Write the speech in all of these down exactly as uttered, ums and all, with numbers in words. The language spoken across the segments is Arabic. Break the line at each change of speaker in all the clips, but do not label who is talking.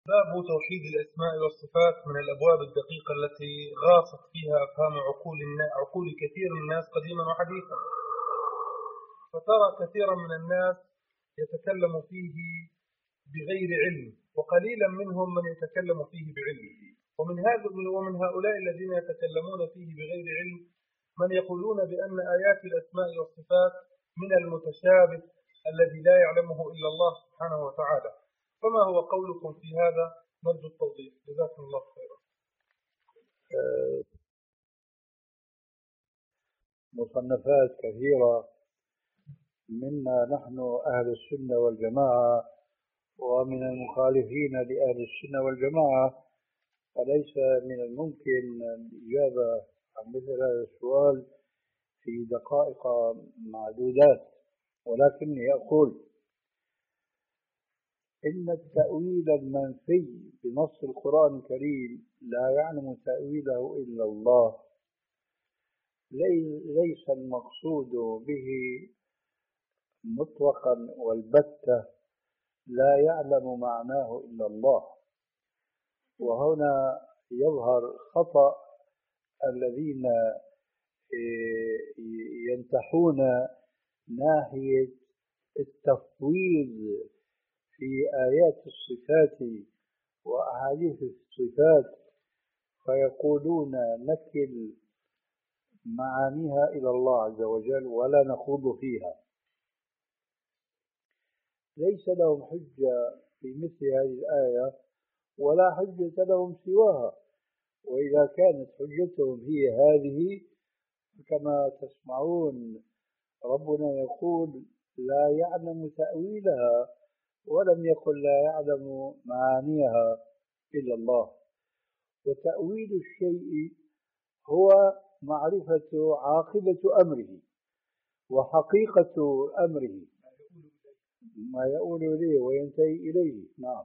باب توحيد الأسماء والصفات من الأبواب الدقيقة التي غاصت فيها أفهام عقول عقول كثير من الناس قديما وحديثا، فترى كثيرا من الناس يتكلم فيه بغير علم، وقليلا منهم من يتكلم فيه بعلم. ومن هذا ومن هؤلاء الذين يتكلمون فيه بغير علم من يقولون بأن آيات الأسماء والصفات من المتشابه الذي لا يعلمه إلا الله سبحانه وتعالى. فما هو قولكم في هذا؟ نرجو التوضيح، جزاكم الله خيرا.
مصنفات كثيرة منا نحن أهل السنة والجماعة ومن المخالفين لأهل السنة والجماعة، فليس من الممكن الإجابة عن مثل هذا السؤال في دقائق معدودات، ولكني أقول إن التأويل المنفي بنص القرآن الكريم لا يعلم تأويله إلا الله، ليس المقصود به مطلقا والبتة لا يعلم معناه إلا الله. وهنا يظهر خطأ الذين ينتحون ناحية التفويض في آيات الصفات وأحاديث الصفات، فيقولون نكل معانيها إلى الله عز وجل ولا نخوض فيها. ليس لهم حجة في مثل هذه الآية ولا حجة لهم سواها، وإذا كانت حجتهم هي هذه كما تسمعون ربنا يقول لا يعلم تأويلها، ولم يقل لا يعلم معانيها إلا الله. وتأويل الشيء هو معرفة عاقبة أمره وحقيقة أمره، ما يؤول إليه وينتهي إليه. نعم.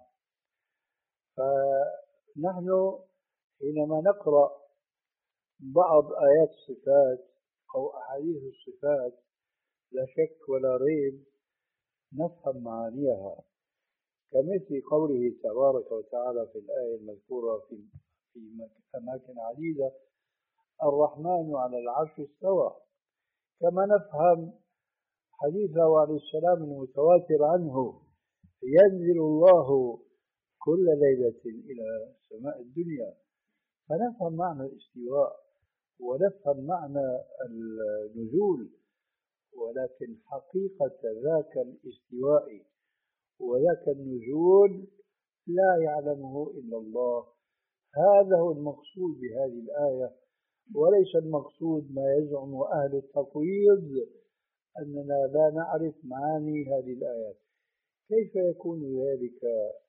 فنحن حينما نقرأ بعض آيات الصفات أو أحاديث الصفات لا شك ولا ريب نفهم معانيها، كمثل قوله تبارك وتعالى في الآية المذكورة في في أماكن عديدة الرحمن على العرش استوى، كما نفهم حديثه عليه السلام المتواتر عنه ينزل الله كل ليلة إلى سماء الدنيا، فنفهم معنى الاستواء ونفهم معنى النزول، ولكن حقيقة ذاك الاستواء وذاك النزول لا يعلمه إلا الله. هذا هو المقصود بهذه الآية، وليس المقصود ما يزعم أهل التفويض أننا لا نعرف معاني هذه الآيات. كيف يكون ذلك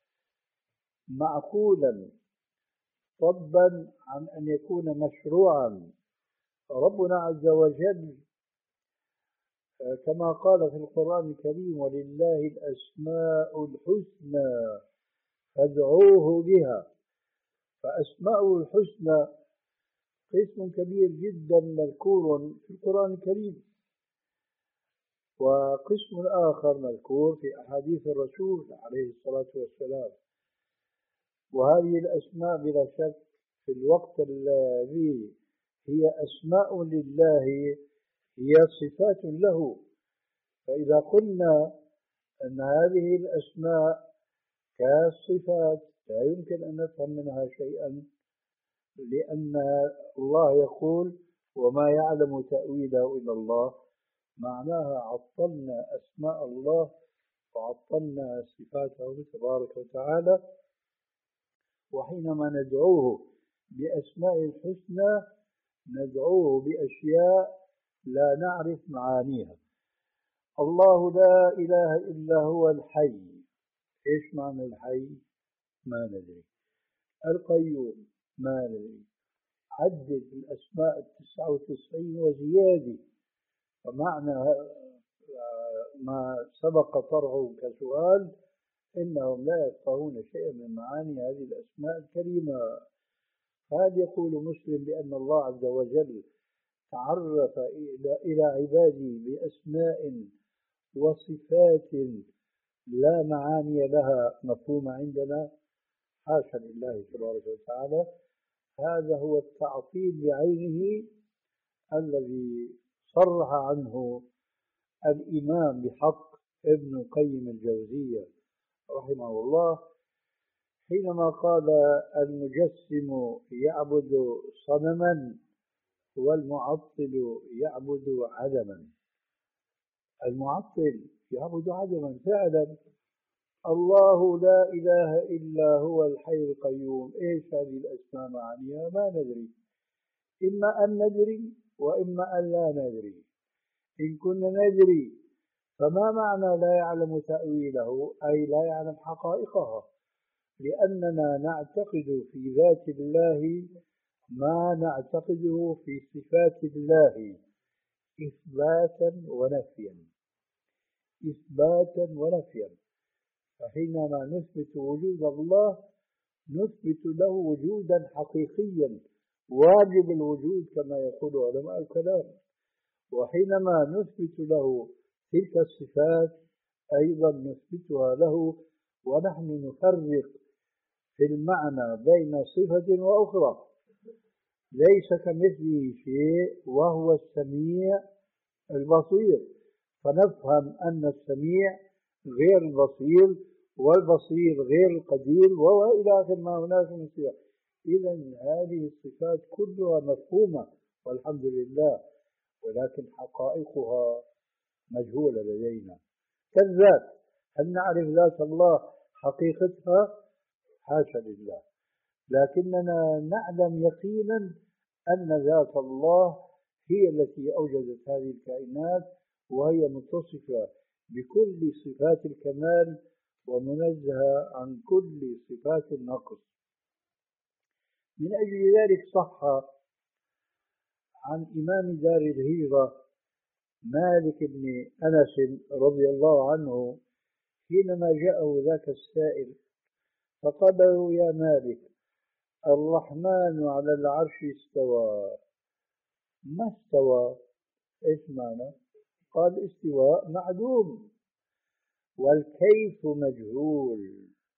معقولا طبا عن أن يكون مشروعا؟ ربنا عز وجل كما قال في القرآن الكريم ولله الأسماء الحسنى فادعوه بها، فأسماء الحسنى قسم كبير جدا مذكور في القرآن الكريم، وقسم آخر مذكور في أحاديث الرسول عليه الصلاة والسلام. وهذه الأسماء بلا شك في الوقت الذي هي أسماء لله هي صفات له، فإذا قلنا أن هذه الأسماء كالصفات لا يمكن أن نفهم منها شيئا، لأن الله يقول وما يعلم تأويله إلا الله، معناها عطلنا أسماء الله وعطلنا صفاته تبارك وتعالى. وحينما ندعوه بأسماء الحسنى ندعوه بأشياء لا نعرف معانيها. الله لا إله إلا هو الحي، إيش معنى الحي؟ ما ندري. القيوم ما ندري. عدد الأسماء التسعة وتسعين وزيادة، ومعنى ما سبق طرحه كسؤال إنهم لا يفقهون شيئا من معاني هذه الأسماء الكريمة. هل يقول مسلم بأن الله عز وجل تعرف إلى عباده بأسماء وصفات لا معاني لها مفهومة عندنا؟ حاشا لله تبارك وتعالى. هذا هو التعطيل بعينه الذي صرح عنه الإمام بحق ابن القيم الجوزية رحمه الله حينما قال: المجسم يعبد صنما والمعطل يعبد عدما. المعطل يعبد عدما فعلا. الله لا إله إلا هو الحي القيوم. إيش هذه الأسماء معانيها؟ ما ندري، إما أن ندري وإما أن لا ندري. إن كنا ندري فما معنى لا يعلم تأويله؟ أي لا يعلم حقائقها، لأننا نعتقد في ذات الله ما نعتقده في صفات الله إثباتا ونفيا، إثباتا ونفيا. فحينما نثبت وجود الله نثبت له وجودا حقيقيا واجب الوجود كما يقول علماء الكلام، وحينما نثبت له تلك الصفات أيضا نثبتها له، ونحن نفرق في المعنى بين صفة وأخرى. ليس كمثله شيء وهو السميع البصير، فنفهم أن السميع غير البصير والبصير غير القدير وإلى آخر ما هناك من صفات. إذا هذه الصفات كلها مفهومة والحمد لله، ولكن حقائقها مجهولة لدينا. كالذات، هل نعرف ذات الله حقيقتها؟ حاشا لله، لكننا نعلم يقينا أن ذات الله هي التي أوجدت هذه الكائنات، وهي متصفة بكل صفات الكمال ومنزهة عن كل صفات النقص. من أجل ذلك صح عن إمام دار الهجرة مالك بن أنس رضي الله عنه حينما جاءه ذاك السائل فقال له: يا مالك، الرحمن على العرش استوى. ما استوى؟ إيش معنى؟ قال: استواء معلوم والكيف مجهول،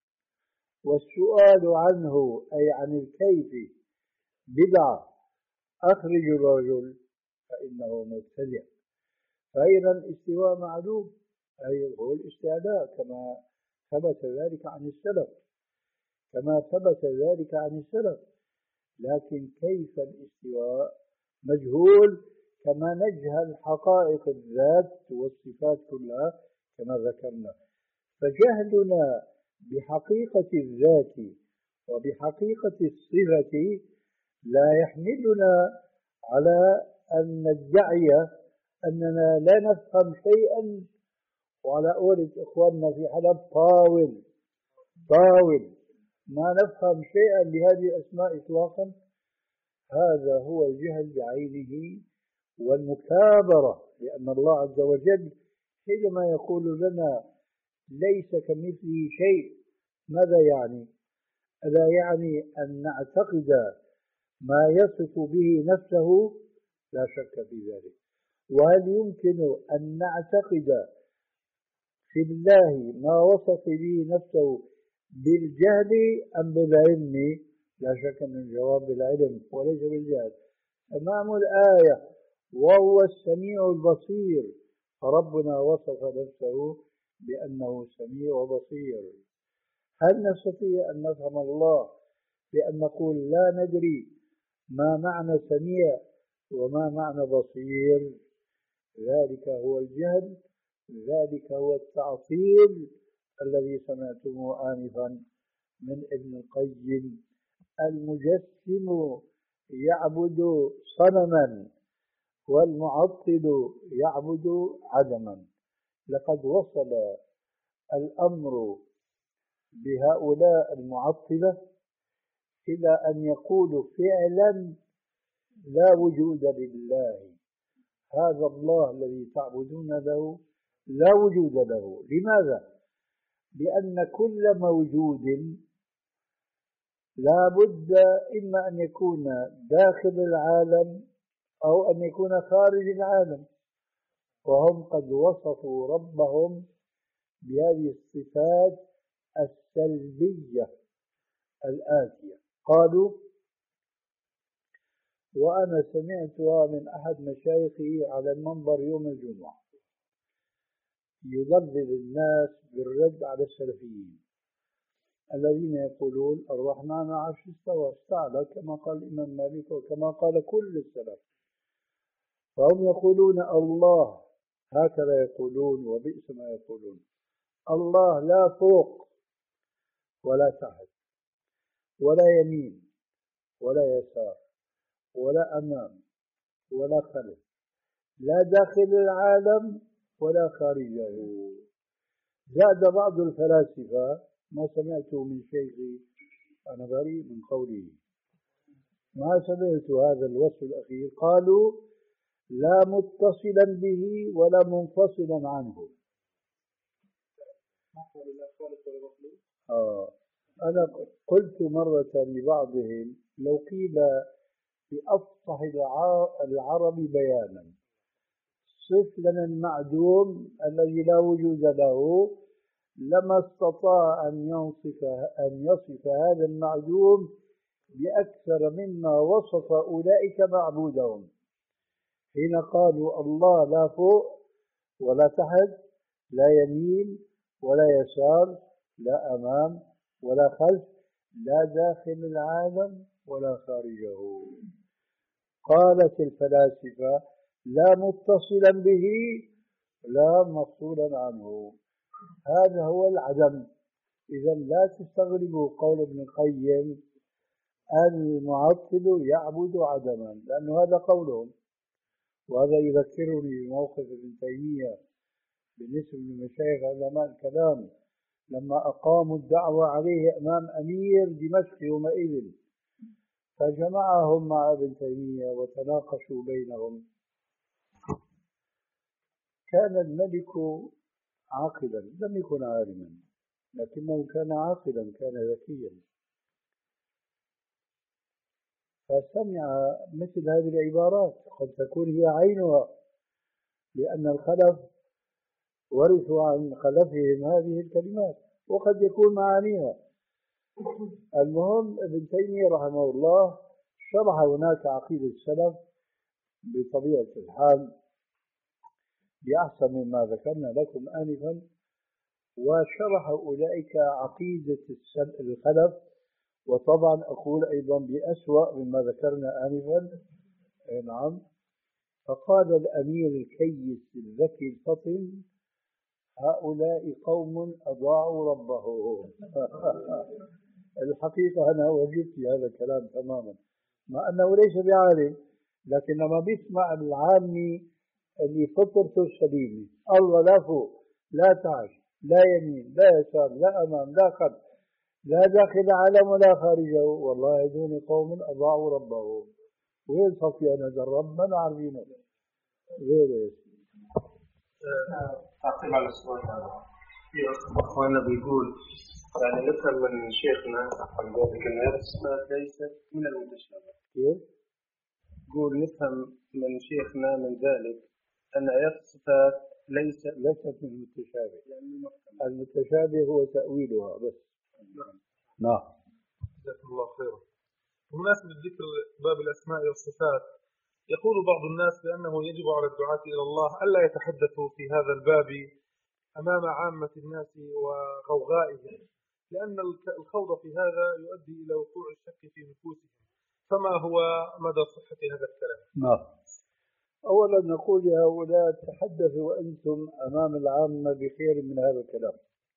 والسؤال عنه أي عن الكيف بدعة، أخرج الرجل فإنه مبتدع. فأيضا الاستواء معلوم أي هو الاستعلاء كما ثبت ذلك عن السلف كما ثبت ذلك عن السلف لكن كيف الاستواء مجهول، كما نجهل حقائق الذات والصفات كلها كما ذكرنا. فجهلنا بحقيقة الذات وبحقيقة الصفة لا يحملنا على أن ندعي أننا لا نفهم شيئا، وعلى قولة إخواننا في حلب طاول طاول ما نفهم شيئا بهذه الأسماء إطلاقا. هذا هو الجهل بعينه والمكابرة، لأن الله عز وجل حينما يقول لنا ليس كمثله شيء ماذا يعني؟ ألا يعني أن نعتقد ما يصف به نفسه؟ لا شك في ذلك. وهل يمكن أن نعتقد في الله ما وصف به نفسه بالجهل أم بالعلم؟ لا شك أن الجواب بالعلم وليس بالجهل. تمام الآية: وهو السميع البصير، فربنا وصف نفسه بأنه سميع وبصير. هل نستطيع أن نفهم الله بأن نقول لا ندري ما معنى سميع وما معنى بصير؟ ذلك هو الجهل، ذلك هو التعطيل الذي سمعتموه آنفا من ابن القيم: المجسم يعبد صنما والمعطل يعبد عدما. لقد وصل الأمر بهؤلاء المعطلة إلى أن يقولوا فعلا لا وجود لله، هذا الله الذي تعبدون له لا وجود له. لماذا؟ لأن كل موجود لا بد إما أن يكون داخل العالم أو أن يكون خارج العالم، وهم قد وصفوا ربهم بهذه الصفات السلبية الآتية. قالوا: وأنا سمعتها من أحد مشايخي على المنبر يوم الجمعة يضلل الناس بالرد على السلفيين الذين يقولون الرحمن على العرش استوى استعلى كما قال الإمام مالك وكما قال كل السلف. فهم يقولون الله، هكذا يقولون وبئس ما يقولون، الله لا فوق ولا تحت ولا يمين ولا يسار ولا أمام ولا خلف، لا داخل العالم ولا خارجه. زاد بعض الفلاسفة ما سمعته من شيخي، أنا بريء من قوله، ما سمعت هذا الوصف الأخير، قالوا: لا متصلا به ولا منفصلا عنه. آه. أنا قلت مرة لبعضهم: لو قيل بأفصح العرب بيانا صف لنا المعدوم الذي لا وجود له، لما استطاع أن يصف أن يصف هذا المعدوم بأكثر مما وصف أولئك معبودهم حين قالوا الله لا فوق ولا تحت، لا يمين ولا يسار، لا أمام ولا خلف، لا داخل العالم ولا خارجه. قالت الفلاسفة: لا متصلا به لا مفصولا عنه. هذا هو العدم. إذا لا تستغربوا قول ابن القيم: المعطل يعبد عدما، لأنه هذا قولهم. وهذا يذكرني بموقف ابن تيمية بالنسبة لمشايخ علماء الكلام لما أقاموا الدعوة عليه أمام أمير دمشق يومئذ، فجمعهم مع ابن تيمية وتناقشوا بينهم. كان الملك عاقلا، لم يكن عالما، لكنه كان عاقلا، كان ذكيا، فسمع مثل هذه العبارات قد تكون هي عينها، لأن الخلف ورثوا عن خلفهم هذه الكلمات، وقد يكون معانيها. المهم ابن تيمية رحمه الله شرح هناك عقيدة السلف بطبيعة الحال بأحسن مما ذكرنا لكم آنفا، وشرح أولئك عقيدة الخلف، وطبعا أقول أيضا بأسوأ مما ذكرنا آنفا. نعم. فقال الأمير الكيس الذكي الفطن: هؤلاء قوم أضاعوا ربهم. الحقيقة أنا وجدت هذا الكلام تماما، مع أنه ليس بعالم، لكن لما بيسمع العامي اللي فطرته سليمة، الله لا فوق لا تحت لا يمين لا يسار لا أمام لا خلف لا داخل العالم ولا خارجه، والله هذول قوم أضاعوا ربهم. وين صفيان هذا الرب؟ ما نعرفينه غيره.
تعقيب على السؤال هذا، في أخواننا بيقول يعني نفهم من شيخنا عن ذلك أن هذه الصفات ليست من المتشابه.
كيف؟
يقول نفهم من شيخنا من ذلك أن آيات الصفات ليست
ليست من المتشابه، المتشابه هو تأويلها بس. نعم.
جزاكم الله خيرا. بمناسبة ذكر باب الأسماء والصفات، يقول بعض الناس بأنه يجب على الدعاة إلى الله ألا يتحدثوا في هذا الباب أمام عامة الناس وغوغائهم، لأن الخوض في هذا يؤدي إلى وقوع الشك في نفوسهم، فما هو مدى صحة هذا الكلام؟
نعم. أولا نقول لهؤلاء: تحدثوا أنتم أمام العامة بخير من هذا الكلام،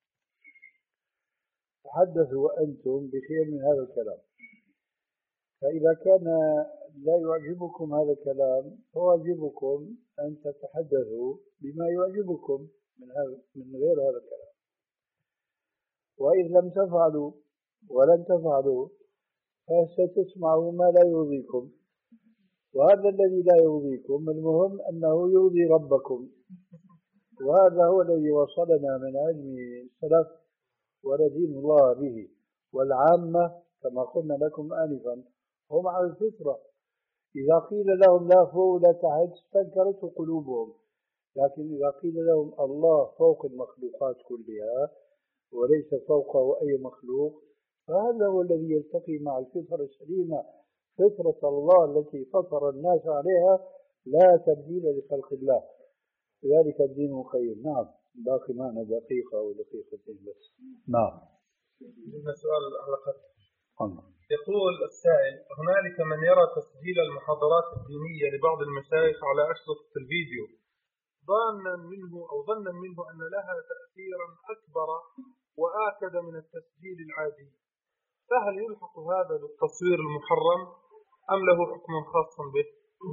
تحدثوا أنتم بخير من هذا الكلام. فإذا كان لا يعجبكم هذا الكلام فواجبكم أن تتحدثوا بما يعجبكم من هذا من غير هذا الكلام. وإذ لم تفعلوا ولن تفعلوا فستسمعوا ما لا يرضيكم، وهذا الذي لا يرضيكم المهم أنه يرضي ربكم، وهذا هو الذي وصلنا من علم السلف وندين الله به. والعامة كما قلنا لكم آنفا هم على الفطرة، إذا قيل لهم لا فوق ولا تحت استنكرته قلوبهم، لكن إذا قيل لهم الله فوق المخلوقات كلها وليس فوقه أي مخلوق فهذا هو الذي يلتقي مع الفطرة السليمة، فطرة الله التي فطر الناس عليها، لا تبديل لخلق الله، ذلك الدين القيم. نعم، باقي معنا دقيقة أو دقيقتين بس. نعم.
سؤال على قدر.
الله.
يقول السائل: هنالك من يرى تسجيل المحاضرات الدينية لبعض المشايخ على أشرطة الفيديو ظنا منه أو ظنا منه أن لها تأثيرا أكبر وآكد من التسجيل العادي، فهل يلحق هذا بالتصوير المحرم أم له حكم خاص به؟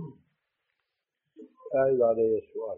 أعيد علي السؤال.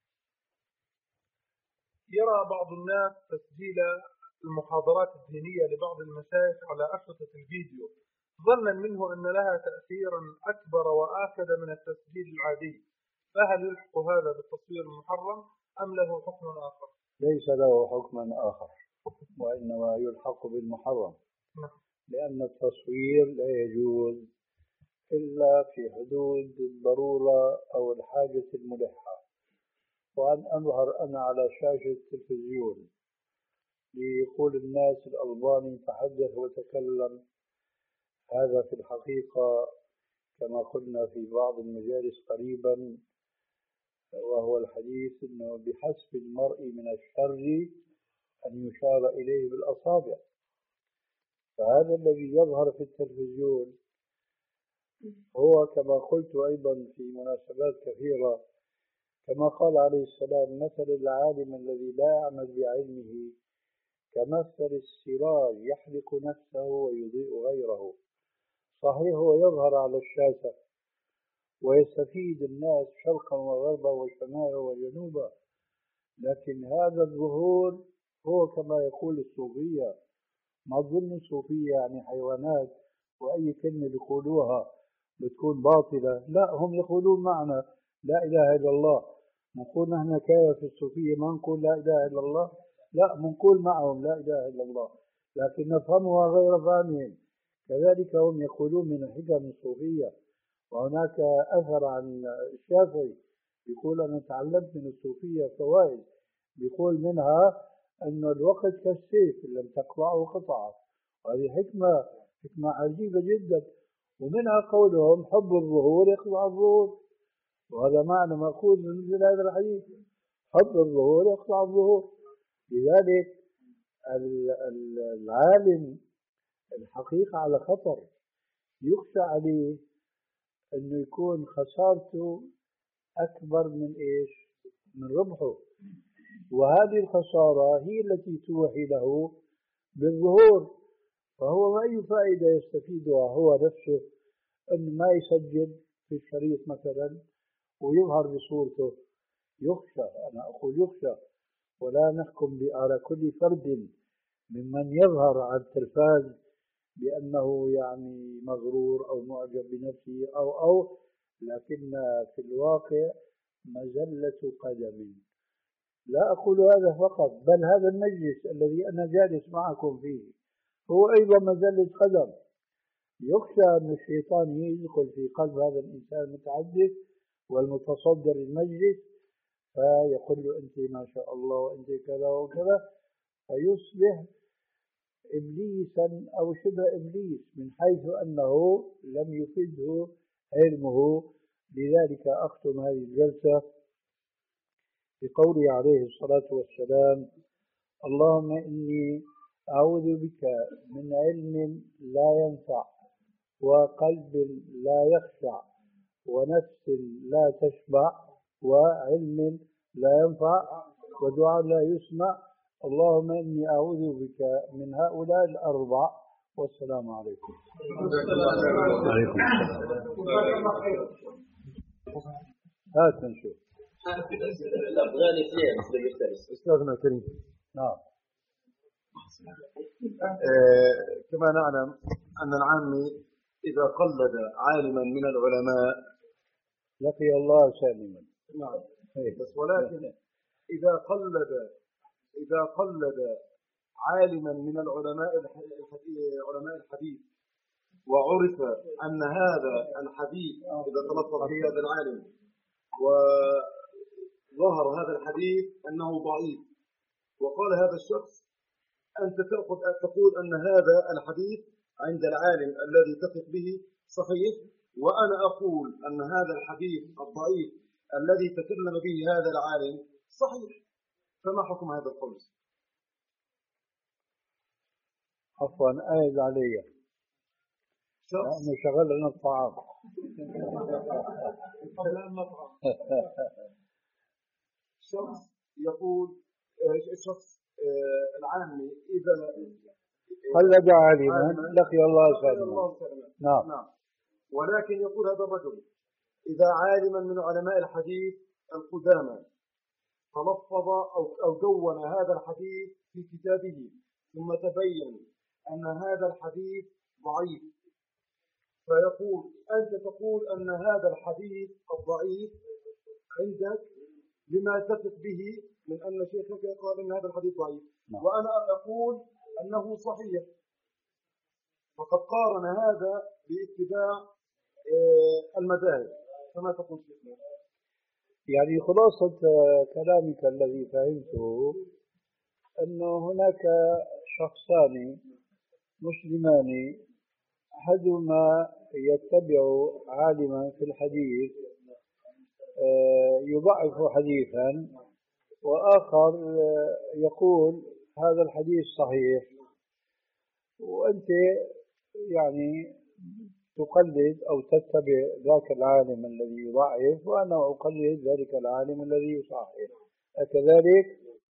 يرى بعض الناس تسجيل المحاضرات الدينية لبعض المشايخ على أشرطة الفيديو ظنا منه أن لها تأثيرا أكبر وآكد من التسجيل العادي، فهل يلحق هذا بالتصوير المحرم أم له حكم آخر؟
ليس له حكم آخر، وإنما يلحق بالمحرم، لأن التصوير لا يجوز إلا في حدود الضرورة أو الحاجة الملحة. وأن أظهر أنا على شاشة التلفزيون ليقول الناس الألباني تحدث وتكلم، هذا في الحقيقة كما قلنا في بعض المجالس قريبا، وهو الحديث أنه بحسب المرء من الشر أن يشار إليه بالأصابع. فهذا الذي يظهر في التلفزيون هو كما قلت أيضا في مناسبات كثيرة، كما قال عليه السلام: مثل العالم الذي لا يعمل بعلمه كمثل السراج يحرق نفسه ويضيء غيره. صحيح هو يظهر على الشاشة ويستفيد الناس شرقا وغربا وشمالا وجنوبا، لكن هذا الظهور هو كما يقول الصوفية. ما تظن الصوفية يعني حيوانات وأي كلمة يقولوها بتكون باطلة؟ لا، هم يقولون معنا لا إله إلا الله. نقول نحن كيف في الصوفية ما نقول لا إله إلا الله؟ لا، نقول معهم لا إله إلا الله، لكن نفهمها غير فهمهم. كذلك هم يقولون من الحكم الصوفية. وهناك أثر عن الشافعي يقول: أنا تعلمت من الصوفية فوائد، يقول منها أن الوقت كالسيف إن لم تقطعه قطعه. وهذه حكمة حكمة عجيبة جدا. ومنها قولهم: حب الظهور يقطع الظهور، وهذا معنى مأخوذ من مثل هذا الحديث: حب الظهور يقطع الظهور. لذلك العالم الحقيقة على خطر، يخشى عليه أنه يكون خسارته أكبر من إيش؟ من ربحه. وهذه الخسارة هي التي توحي له بالظهور. فهو ما أي فائدة يستفيدها هو نفسه أنه ما يسجل في الشريط مثلا ويظهر بصورته. يخشى، أنا أقول يخشى، ولا نحكم على كل فرد ممن يظهر على التلفاز بأنه يعني مغرور أو معجب بنفسه أو أو لكن في الواقع مزلة قدم. لا أقول هذا فقط، بل هذا المجلس الذي أنا جالس معكم فيه هو أيضا مزلة قدم. يخشى أن الشيطان يدخل في قلب هذا الإنسان المتحدث والمتصدر المجلس فيقول له: أنت ما شاء الله وأنت كذا وكذا، فيصبح إبليسا أو شبه إبليس من حيث أنه لم يفده علمه. لذلك أختم هذه الجلسة بقوله عليه الصلاة والسلام: اللهم إني أعوذ بك من علم لا ينفع وقلب لا يخشع ونفس لا تشبع وعلم لا ينفع ودعاء لا يسمع. اللهم إني أعوذ بك من هؤلاء الأربع. والسلام عليكم. عليكم السلام. هات نشوف.
الأفغاني اثنين
أستاذنا كريم. نعم.
آه كما نعلم أن العامي إذا قلد عالما من العلماء
لقي الله سالما.
نعم. بس ولكن إذا قلد إذا قلد عالما من العلماء علماء الحديث وعرف أن هذا الحديث إذا تلفظ به هذا العالم وظهر هذا الحديث أنه ضعيف، وقال هذا الشخص أنت تأخذ تقول أن هذا الحديث عند العالم الذي تثق به صحيح، وأنا أقول أن هذا الحديث الضعيف الذي تكلم به هذا العالم صحيح، فما حكم هذا القول؟
عفوا أعد علي لأنه شغلنا الطعام.
قبل أن نطعم.
شخص يقول شخص العامي إذا
قلد عالما لقي الله سالما.
نعم. نعم. ولكن يقول هذا الرجل إذا عالما من علماء الحديث القدامى تلفظ أو أو دون هذا الحديث في كتابه ثم تبين أن هذا الحديث ضعيف، فيقول أنت تقول أن هذا الحديث الضعيف عندك لما تثق به من أن شيخك قال أن هذا الحديث ضعيف، وأنا أقول أنه صحيح، فقد قارن هذا باتباع المذاهب، فما تقول شيخنا؟
يعني خلاصة كلامك الذي فهمته أنه هناك شخصان مسلمان، أحدهما يتبع عالما في الحديث يضعف حديثا، وآخر يقول هذا الحديث صحيح، وأنت يعني تقلد أو تتبع ذاك العالم الذي يضعف، وأنا أقلد ذلك العالم الذي يصحح، أكذلك؟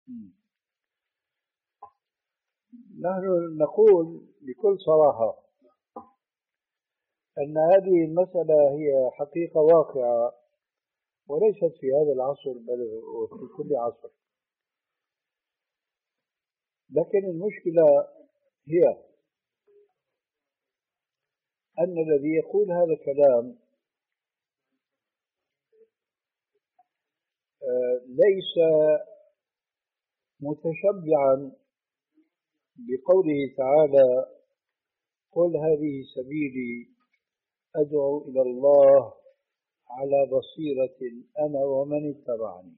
نحن نقول بكل صراحة أن هذه المسألة هي حقيقة واقعة، وليست في هذا العصر بل في كل عصر. لكن المشكلة هي أن الذي يقول هذا الكلام ليس متشبعا بقوله تعالى قل هذه سبيلي أدعو إلى الله على بصيرة أنا ومن اتبعني.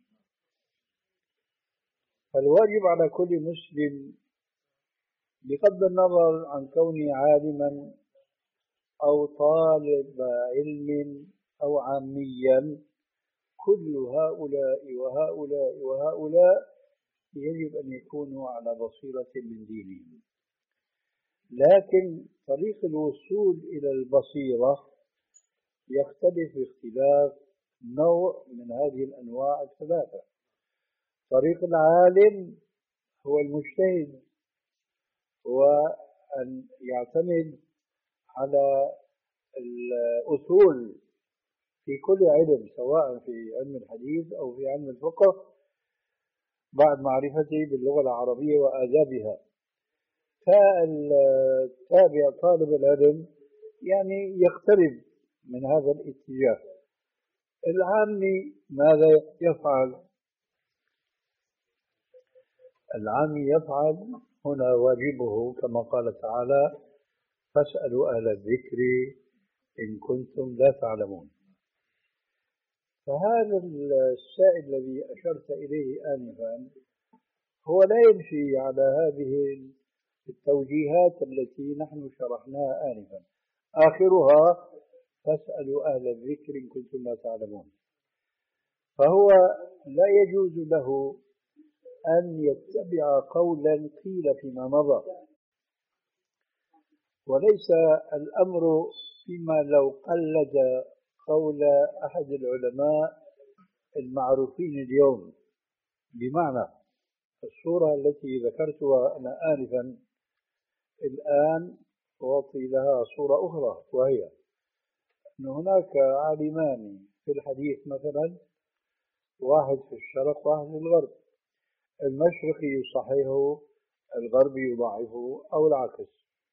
فالواجب على كل مسلم بغض النظر عن كونه عالما أو طالب علم أو عاميا، كل هؤلاء وهؤلاء وهؤلاء يجب أن يكونوا على بصيرة من دينهم. لكن طريق الوصول إلى البصيرة يختلف باختلاف نوع من هذه الأنواع الثلاثة. طريق العالم هو المجتهد، هو أن يعتمد على الأصول في كل علم، سواء في علم الحديث أو في علم الفقه، بعد معرفته باللغة العربية وآدابها. فالتابع طالب العلم يعني يقترب من هذا الاتجاه. العامي ماذا يفعل؟ العامي يفعل هنا واجبه كما قال تعالى فاسألوا أهل الذكر إن كنتم لا تعلمون. فهذا السائل الذي أشرت إليه آنفا هو لا يمشي على هذه التوجيهات التي نحن شرحناها آنفا، آخرها فاسألوا أهل الذكر إن كنتم لا تعلمون. فهو لا يجوز له أن يتبع قولا قيل فيما مضى، وليس الأمر فيما لو قلد قول أحد العلماء المعروفين اليوم. بمعنى الصورة التي ذكرتها أنا آنفا الآن أعطي لها صورة أخرى، وهي أن هناك عالمان في الحديث مثلا، واحد في الشرق واحد في الغرب، المشرقي يصححه الغربي يضعفه أو العكس.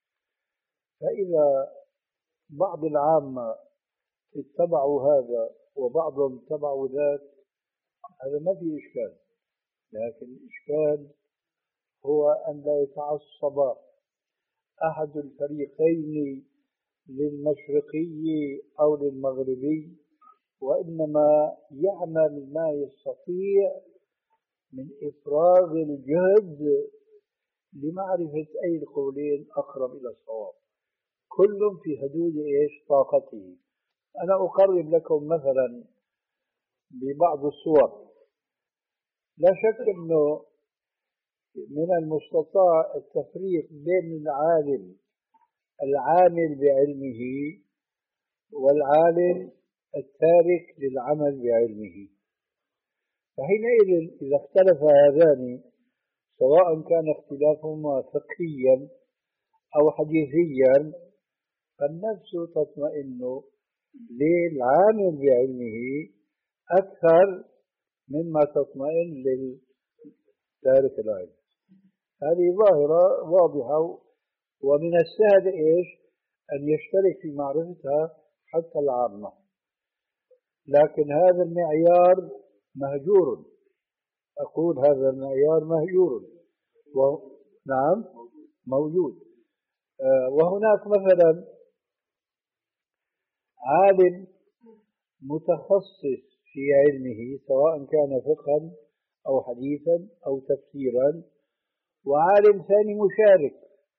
فإذا بعض العامة اتبعوا هذا وبعضهم اتبعوا ذاك، هذا ما في إشكال. لكن الإشكال هو أن لا يتعصب أحد الفريقين للمشرقي أو للمغربي، وإنما يعمل ما يستطيع من إفراغ الجهد لمعرفة أي القولين أقرب إلى الصواب، كل في حدود إيش طاقته. أنا أقرب لكم مثلا ببعض الصور. لا شك أنه من المستطاع التفريق بين العالم العامل بعلمه والعالم التارك للعمل بعلمه. فحينئذ إذا اختلف هذان، سواء كان اختلافهما فقهيا أو حديثيا، فالنفس تطمئن للعامل بعلمه أكثر مما تطمئن للتارك العلم. هذه ظاهرة واضحة، ومن السهل إيش أن يشترك في معرفتها حتى العامة، لكن هذا المعيار مهجور. أقول هذا المعيار مهجور و... نعم موجود. آه وهناك مثلا عالم متخصص في علمه سواء كان فقها أو حديثا أو تفسيرا، وعالم ثاني مشارك.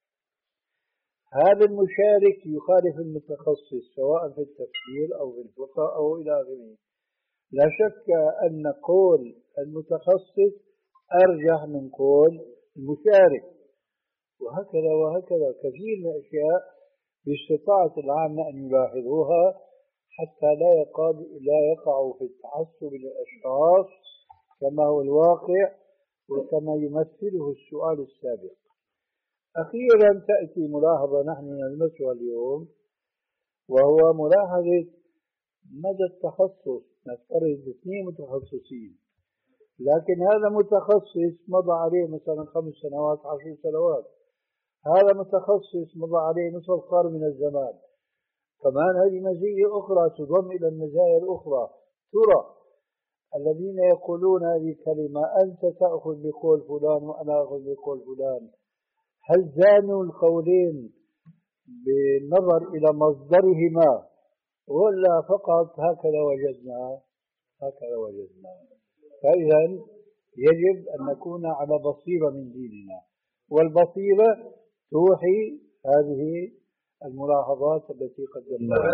هذا المشارك يخالف المتخصص سواء في التفسير أو في الفقه أو إلى آخره. لا شك أن قول المتخصص أرجح من قول المشارك، وهكذا وهكذا كثير من الأشياء باستطاعة العامة أن يلاحظوها حتى لا يقع لا يقعوا في التعصب للأشخاص كما هو الواقع وكما يمثله السؤال السابق. أخيرا تأتي ملاحظة نحن نلمسها اليوم، وهو ملاحظة مدى التخصص. نفترض اثنين متخصصين، لكن هذا متخصص مضى عليه مثلا خمس سنوات عشر سنوات، هذا متخصص مضى عليه نصف قرن من الزمان. كمان هذه مزية أخرى تضم إلى المزايا الأخرى. ترى الذين يقولون هذه الكلمة أنت تأخذ بقول فلان وأنا أخذ بقول فلان، هل زانوا القولين بالنظر إلى مصدرهما ولا فقط هكذا وجدنا هكذا وجدنا؟ فإذا يجب أن نكون على بصيرة من ديننا، والبصيرة توحي هذه الملاحظات التي قدمناها.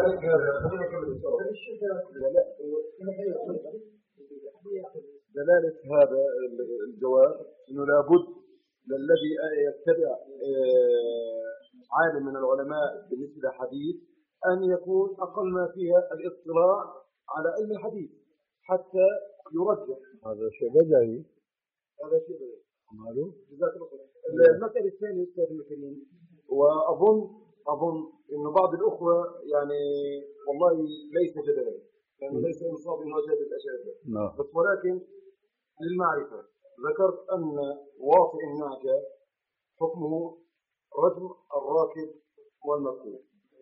دلالة هذا الجواب أنه لابد للذي يتبع عالم من العلماء بالنسبة للحديث أن يكون أقل ما فيها الاطلاع على علم الحديث حتى يرجح.
هذا شيء بديهي.
هذا شيء بديهي.
معلوم.
جزاك الله خير. المسألة الثانية أستاذ الكريم، وأظن أظن إنه بعض الأخوة يعني والله ليس جدلا، يعني ليس إنصاف إنه جدل الأشياء،
نعم.
بس ولكن للمعرفة ذكرت أن واطئ النعجة حكمه رجم الراكب والمركوب.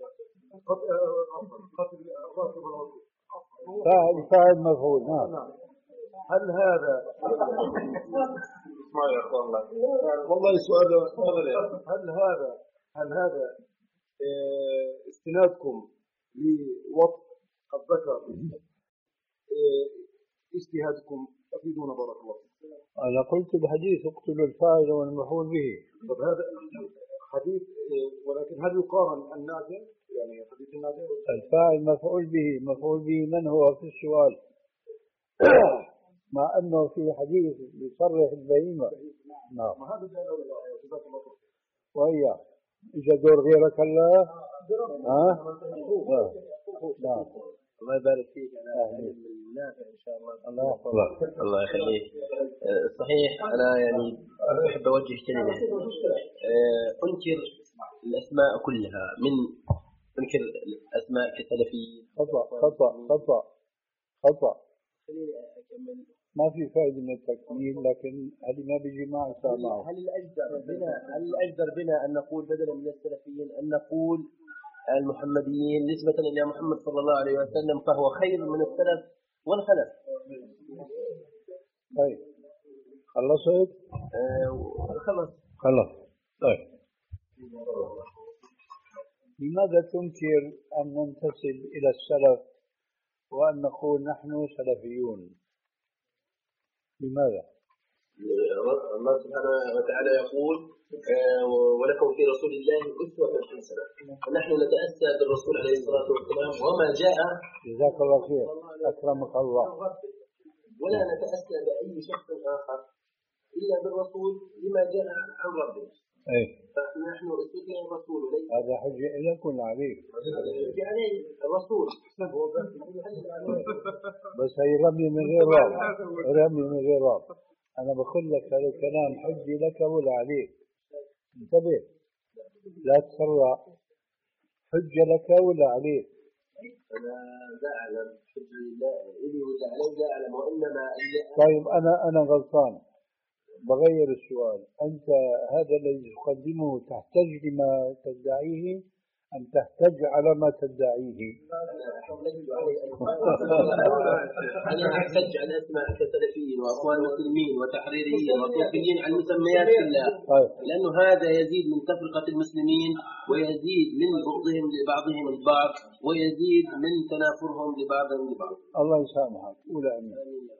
قتل الراكب والمركوب.
فاعل فاعل مفعول. نعم.
هل هذا اسمع يا اخوان والله سؤال، هل هذا هل هذا استنادكم لوطء الذكر اجتهادكم؟ افيدونا بارك الله.
انا قلت الحديث اقتلوا الفاعل والمفعول به.
طب هذا حديث، ولكن هل يقارن الناجي يعني حديث الناجي؟
الفاعل مفعول به، مفعول به من هو في السؤال؟ مع أنه في حديث يصرح البهيمة. نعم.
ما هذا جزاك الله خير.
وهي إذا دور غيرك الله. ها؟ نعم.
الله يبارك فيك. أنا أهل النافع إن شاء الله.
الله يحفظك.
الله يخليك. صحيح أنا يعني أحب أوجه كلمة. أنكر الأسماء كلها، من أنكر الأسماء كسلفي.
خطأ خطأ خطأ خطأ. ما في فائدة من التكميل، لكن هذه ما بيجي معه سامعه.
هل الأجدر بنا هل الأجدر بنا أن نقول بدلا من السلفيين أن نقول المحمديين نسبة إلى محمد صلى الله عليه وسلم، فهو خير من السلف والخلف؟
طيب خلصت؟
آه خلص
خلص. طيب لماذا تنكر أن ننتسب إلى السلف وأن نقول نحن سلفيون؟ لماذا؟
الله سبحانه وتعالى يقول ولكم في رسول الله أسوة حسنة، ونحن نتأسى بالرسول عليه الصلاة والسلام وما جاء.
جزاك الله خير، أكرمك الله.
ولا نتأسى بأي شخص آخر إلا بالرسول لما جاء عن ربنا.
أي.
فنحن أسوتنا الرسول.
هذا حجة لك ولا عليك؟
هذا حجة عليه الرسول.
بس هي رمي من غير راب، رمي من غير راب. أنا بقول لك هذا الكلام حجة لك ولا عليك؟ انتبه، لا تسرع. حجة لك ولا عليك؟
أنا لا أعلم، حجة لا إلي ولا علي لا أعلم، وإنما.
طيب أنا أنا غلطان، بغير السؤال. أنت هذا الذي تقدمه تحتج لما تدعيه أم تحتج على ما تدعيه؟
أنا أحتج على أسماء كسلفيين وأخوان مسلمين وتحريريين وصوفيين على المسميات كلها، لأنه هذا يزيد من تفرقة المسلمين، ويزيد من بغضهم لبعضهم البعض، ويزيد من تنافرهم لبعضهم البعض.
الله يسامحك، قول آمين.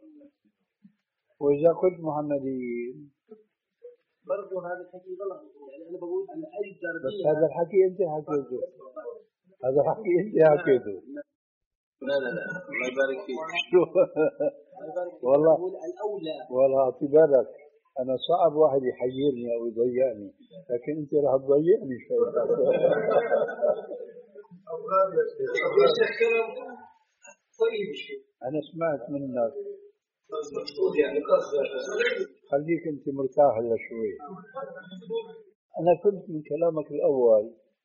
وإذا قلت محمديين
برضو هذا الحكي غلط، يعني أنا بقول أن أجدر.
بس هذا الحكي أنت حكيته، هذا الحكي أنت حكيته.
لا لا لا، الله يبارك فيك.
والله
الأولى.
والله اعتبارك أنا صعب واحد يحيرني أو يضيعني، لكن أنت راح تضيعني شوي. أنا سمعت منك، خليك أنت مرتاح هلا شوي. أنا فهمت من كلامك الأول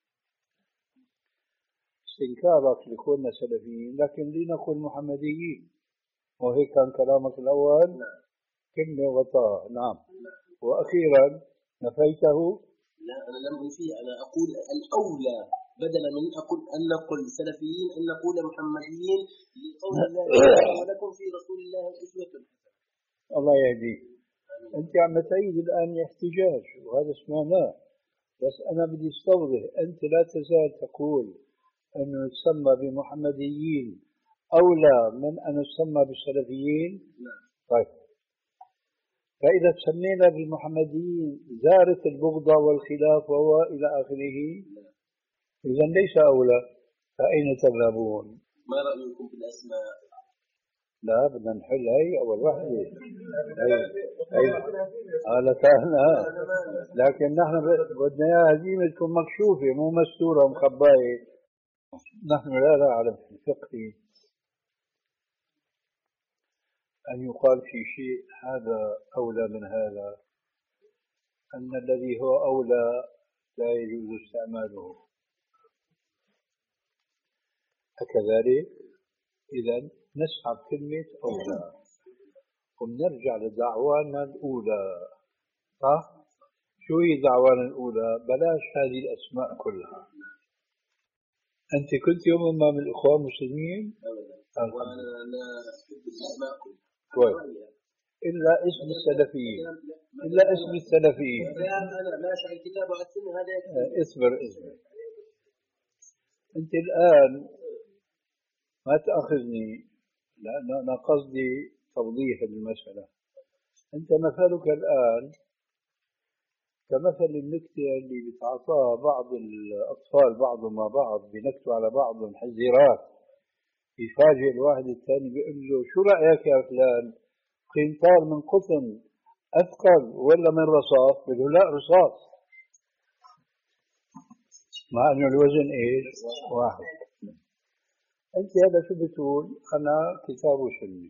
استنكارك لكوننا سلفيين، لكن لنقول محمديين، وهيك كان كلامك الأول كلمة وطاء. نعم. وأخيرا نفيته.
لا أنا لم أنفيه، أنا أقول الأولى بدلا من أقول أن نقول سلفيين أن نقول محمديين، لقول الله ولكم في رسول الله أسوة حسنة.
الله يهديك. أنت عم تعيد الآن احتجاج وهذا سمعناه، بس أنا بدي استوضح. أنت لا تزال تقول أنه يسمى بمحمديين أولى من أن يسمى بالسلفيين. طيب، فإذا تسمينا بالمحمديين زارت البغضة والخلاف وهو إلى آخره، إذا ليس أولى، فأين تذهبون؟
ما رأيكم بالأسماء؟
لا، بدنا نحل هي أول واحدة. هي هي قالت أنا، لكن نحن بدنا إياها هزيمة تكون مكشوفة مو مستورة ومخباية. نحن لا نعلم في الفقه أن يقال في شيء هذا أولى من هذا، أن الذي هو أولى لا يجوز استعماله. أكذلك؟ إذا نسحب كلمة أولى ونرجع لدعوانا الأولى. صح؟ شو هي دعوانا الأولى؟ بلاش هذه الأسماء كلها. أنت كنت يوم ما من الإخوان المسلمين؟
وأنا لا أحب الأسماء كلها.
كويس. إلا اسم السلفيين، إلا اسم السلفيين.
أنا ماشي على الكتاب والسنة هذا.
اصبر اصبر. أنت الآن ما تأخذني، لأن أنا قصدي توضيح المسألة. أنت مثلك الآن كمثل النكتة اللي بتعطاها بعض الأطفال بعضهم مع بعض، بنكتوا على بعضهم حزيرات، يفاجئ الواحد الثاني بيقول له شو رأيك يا فلان؟ قنطار من قطن أثقل ولا من رصاص؟ بيقول له لا رصاص، مع أنه الوزن إيش؟ واحد. أنت هذا شو بتقول؟ أنا كتاب وسنة.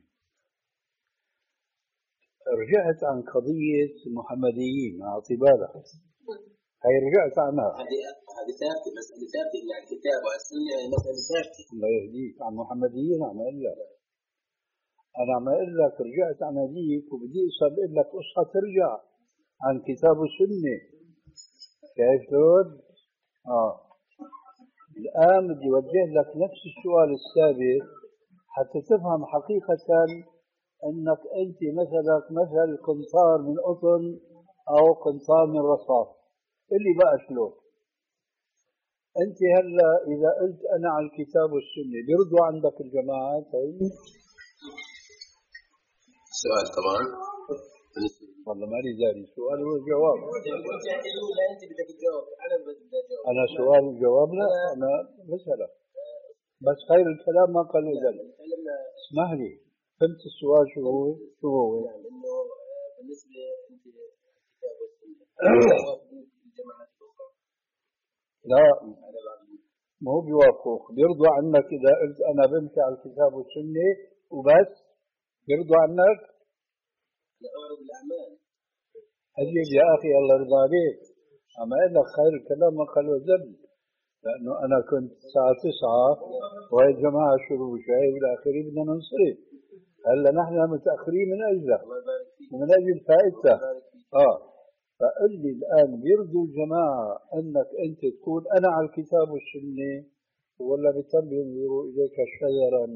رجعت عن قضية المحمديين مع اعتبارها، هي رجعت عنها.
هذه هذه ثابتة، مسألة ثابتة يعني الكتاب والسنة مسألة ثابتة.
الله يهديك. عن محمديين عم أقول لك، أنا عم أقول لك رجعت عن هذيك، وبدي أصل أقول لك قصة ترجع عن كتاب السنة. كيف شلون؟ آه الآن بدي أوجه لك نفس السؤال السابق حتى تفهم حقيقة أنك أنت مثلك مثل قنطار من قطن أو قنطار من رصاص. اللي بقى شلون؟ أنت هلا إذا قلت أنا على الكتاب والسنة بيرضوا عندك الجماعات هي؟
سؤال طبعا.
والله مالي داري سؤال والجواب.
لا أنت بدك تجاوب أنا بدي أجاوب.
أنا سؤال وجواب لا أنا مسألة بس خير الكلام ما قال ذلك. اسمح لي فهمت السؤال شو هو؟ شو هو؟
نعم إنه بالنسبة أنت كتاب والسنة الجماعات الأخرى.
لا مو بيوافقوك بيرضوا عنك إذا قلت أنا بمشي على الكتاب والسنة وبس بيرضوا عنك؟
لا أعرض الأعمال.
أجيب يا أخي الله يرضى عليك أما إلا خير الكلام ما قال وزن لأنه أنا كنت الساعة تسعة وهي الجماعة شروع شاي والآخرين بدنا ننصرف هلا نحن متأخرين من أجله ومن أجل فائدته آه فقل لي الآن بيرضوا الجماعة أنك أنت تقول أنا على الكتاب والسنة ولا بيتم ينظروا إليك شجرا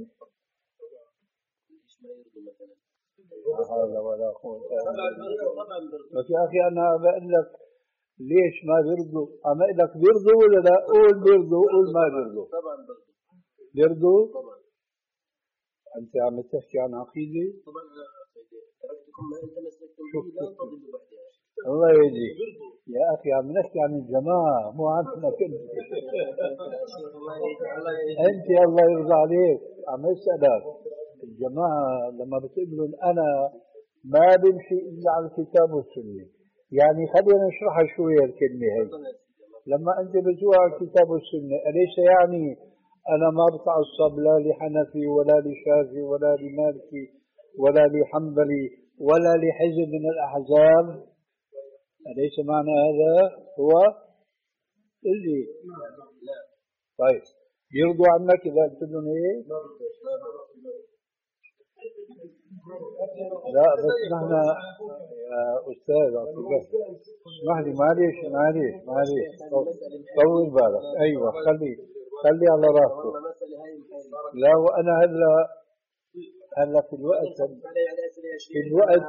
هذا ولا قوة بس يا أخي أنا بقول لك ليش ما بيرضوا أما لك بيرضوا ولا لا قول بيرضوا قول ما بيرضوا
طبعا بيرضوا
بيرضوا
طبعا
أنت عم تحكي عن عقيدة
طبعا تركتكم ما أنت مسكتم به لا تضلوا بعدها
الله يهديك يا أخي عم نحكي عن الجماعة مو عنك أنت أنت الله يرضى عليك عم أسألك الجماعة لما بتقول لهم أنا ما بمشي إلا على الكتاب والسنة يعني خلينا نشرحها شوية الكلمة هي لما أنت بتقول على الكتاب والسنة أليس يعني أنا ما بتعصب لا لحنفي ولا لشافعي ولا لمالكي ولا لحنبلي ولا لحزب من الأحزاب أليس معنى هذا هو اللي
لا
طيب يرضوا عنك إذا قلت لهم إيه لا بس نحن يا أستاذ اسمح لي معليش معليش معليش طول بالك أيوة خلي خلي على راسه لا وأنا هلا هلا في الوقت في الوقت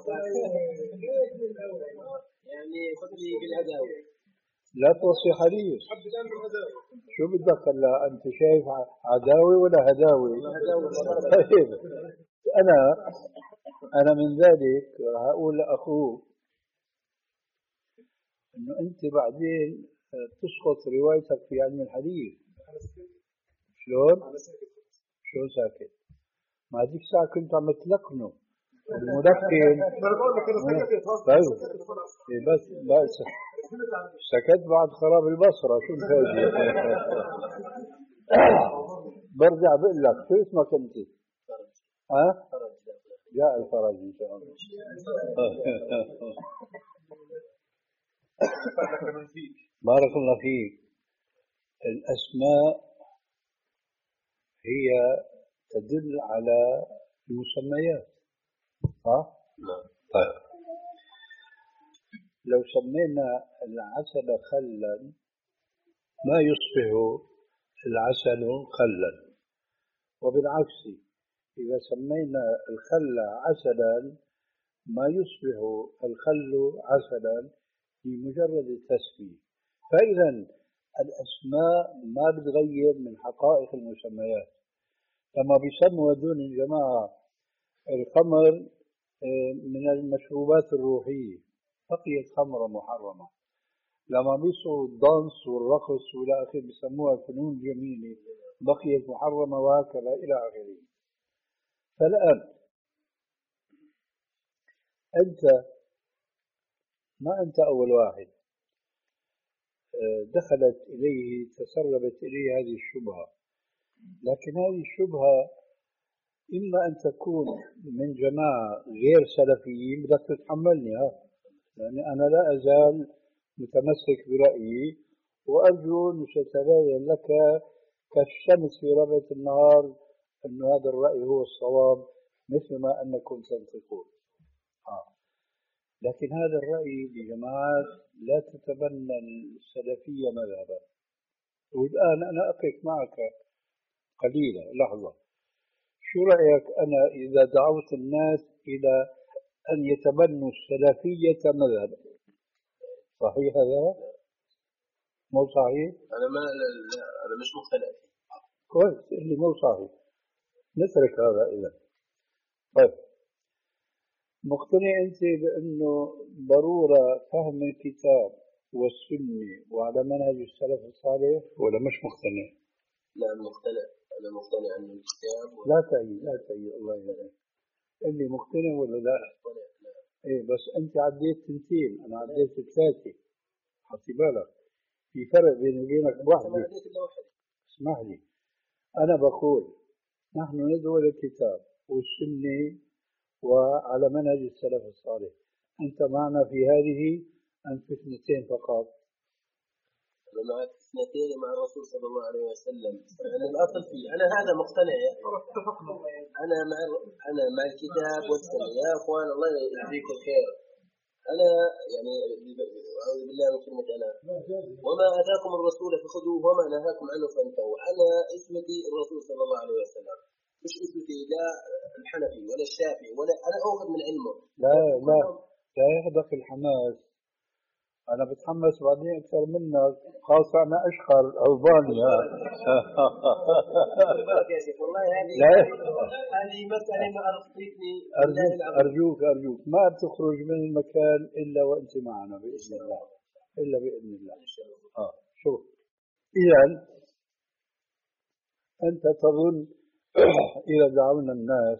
يعني خذني بالهداوة
لا توصي حديث شو بدك هلا أنت شايف عداوي ولا هداوي طيب أنا أنا من ذلك راح أقول لأخوه إنه أنت بعدين تسقط روايتك في علم الحديث شلون؟ شلون ساكت؟ ما هذيك الساعة كنت عم تلقنه الملقن طيب بس بس سكت بعد خراب البصرة شو الفايدة؟ برجع بقول لك شو اسمك أنت؟ ها؟ جاء الفرج إن شاء الله. بارك الله فيك. الأسماء هي تدل على المسميات ها؟
نعم
طيب لو سمينا العسل خلا ما يصبح العسل خلا وبالعكس إذا سمينا الخل عسلا ما يصبح الخل عسلا بمجرد التسمية فإذا الأسماء ما بتغير من حقائق المسميات لما بيسموا هذول الجماعة الخمر من المشروبات الروحية بقيت خمرة محرمة لما بيصوا الدانس والرقص والى آخره بيسموها فنون جميلة بقيت محرمة وهكذا إلى آخره فالآن أنت ما أنت أول واحد دخلت إليه تسربت إليه هذه الشبهة لكن هذه الشبهة إما أن تكون من جماعة غير سلفيين بدك تتحملني ها يعني أنا لا أزال متمسك برأيي وأرجو أن ستبين لك كالشمس في ربعة النهار أن هذا الرأي هو الصواب مثل ما أنكم تنطقون آه. لكن هذا الرأي بجماعات لا تتبنى السلفية مذهبا والآن أنا أقف معك قليلا لحظة شو رأيك أنا إذا دعوت الناس إلى أن يتبنوا السلفية مذهبا صحيح هذا؟ مو صحيح؟
أنا ما أنا مش مختلف
كويس اللي مو صحيح نترك هذا إذا طيب مقتنع أنت بأنه ضرورة فهم الكتاب والسنة وعلى منهج السلف الصالح ولا مش مقتنع؟
لا مقتنع، أنا مقتنع أن الكتاب و...
لا تأيي لا تأيي الله يهديك. اللي مقتنع ولا لا؟ إيه بس أنت عديت تنتين أنا عديت ثلاثة. حطي بالك في فرق بيني وبينك بوحدة. اسمح لي أنا بقول نحن ندعو للكتاب والسنة وعلى منهج السلف الصالح. أنت معنا في هذه أم في اثنتين فقط؟
أنا معك اثنتين مع الرسول صلى الله عليه وسلم. أنا الأصل فيه أنا هذا مقتنع. أنا مع أنا مع الكتاب والسنة يا أخوان الله يجزيكم خير. أنا يعني أعوذ بالله من كلمة أنا وما آتاكم الرسول فخذوه وما نهاكم عنه فانتهوا. أنا اسمتي الرسول صلى الله عليه وسلم مش اسمتي لا الحنفي ولا الشافعي ولا أنا أخذ من علمه.
لا لا لا يحدق الحماس. أنا بتحمس بعدين أكثر منك خاصة أنا أشخر ألبانيا.
والله هذه هذه مسألة ما أرضيتني.
أرجوك أرجوك أرجوك ما بتخرج من المكان إلا وأنت معنا بإذن الله إلا بإذن الله. آه شوف إذا أنت تظن إذا دعونا الناس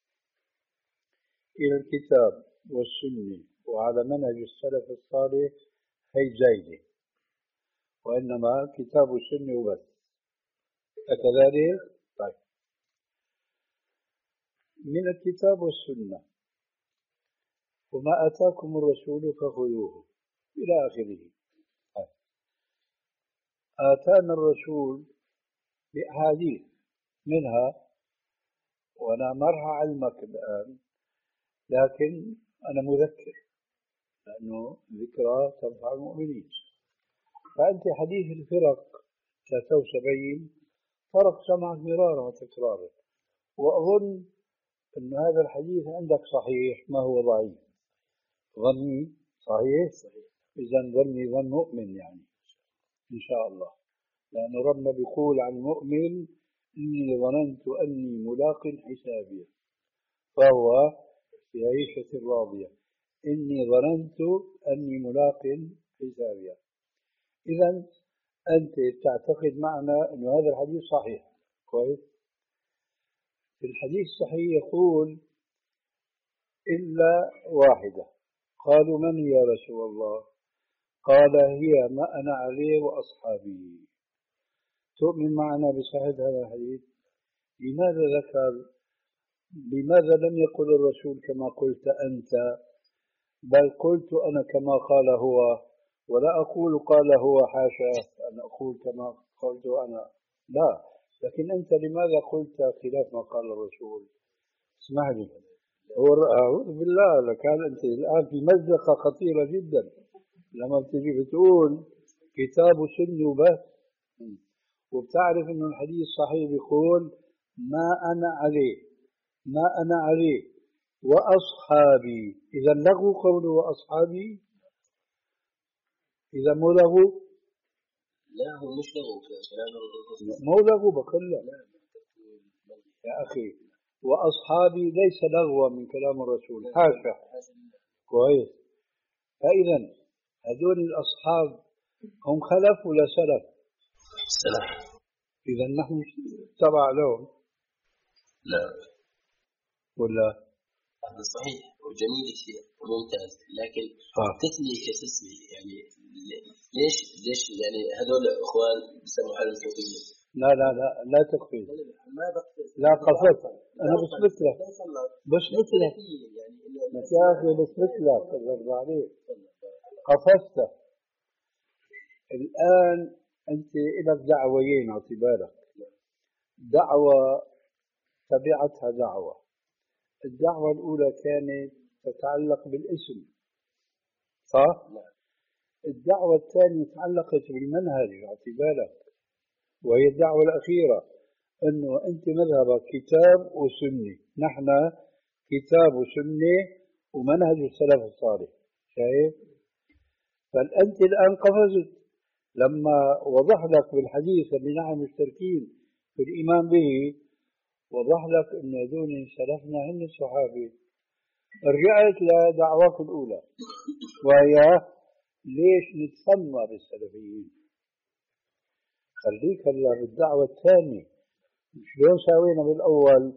إلى الكتاب والسنة وعلى منهج السلف الصالح هي جيدة وإنما كتاب السنة وبس كذلك. طيب من الكتاب والسنة وما أتاكم الرسول فخذوه إلى آخره. طيب. آتانا الرسول بأحاديث منها وأنا ما راح أعلمك الآن لكن أنا مذكر لأنه ذكرى تنفع المؤمنين. فأنت حديث الفرق ثلاثة وسبعين فرق سمعك مرارا وتكرارا وأظن أن هذا الحديث عندك صحيح ما هو ضعيف. ظني صحيح؟ إذا ظني ظن مؤمن يعني إن شاء الله لأن ربنا بيقول عن المؤمن إني ظننت أني ملاق حسابي فهو في عيشة راضية. إني ظننت أني ملاق حسابي. إذا أنت تعتقد معنا أن هذا الحديث صحيح كويس. في الحديث الصحيح يقول إلا واحدة. قالوا من يا رسول الله؟ قال هي ما أنا عليه وأصحابي. تؤمن معنا بصحة هذا الحديث؟ لماذا ذكر لماذا لم يقل الرسول كما قلت أنت بل قلت أنا كما قال هو ولا أقول قال هو حاشا أن أقول كما قلت أنا لا لكن أنت لماذا قلت خلاف ما قال الرسول؟ اسمح لي أعوذ بالله لكان أنت الآن في مزقة خطيرة جدا لما بتجي بتقول كتاب سنة وبس وبتعرف أنه الحديث صحيح بيقول ما أنا عليه ما أنا عليه وأصحابي. إذا لغوا قوله وأصحابي إذا مو لغوا
لا هو مش لغوا
مو لغوا بقول يا أخي وأصحابي ليس لغوا من كلام الرسول حاشا كويس. فإذا هذول الأصحاب هم خلف ولا سلف؟
سلف.
إذا نحن تبع لهم
لا
ولا
هذا صحيح وجميل كثير وممتاز لكن
آه.
تسمية كتسمية يعني ليش ليش يعني هذول إخوان بيسموا حالهم صوفيين؟
لا لا لا لا تقفز
ما بقفز
لا قفزت أنا بثبت لك بثبت لك يا أخي بثبت لك الله عليك قفزت. الآن أنت لك دعويين أعطي بالك دعوة تبعتها دعوة. الدعوة الأولى كانت تتعلق بالاسم صح؟ الدعوة الثانية تعلقت بالمنهج أعطي بالك وهي الدعوة الأخيرة أنه أنت مذهبك كتاب وسنة نحن كتاب وسنة ومنهج السلف الصالح شايف؟ فأنت الآن قفزت لما وضح لك بالحديث اللي نحن مشتركين في الإيمان به وضح لك أن هذول سلفنا هن الصحابة رجعت لدعوتك الأولى، وهي ليش نتسمى بالسلفيين. خليك هلا بالدعوة الثانية. شلون سوينا بالأول؟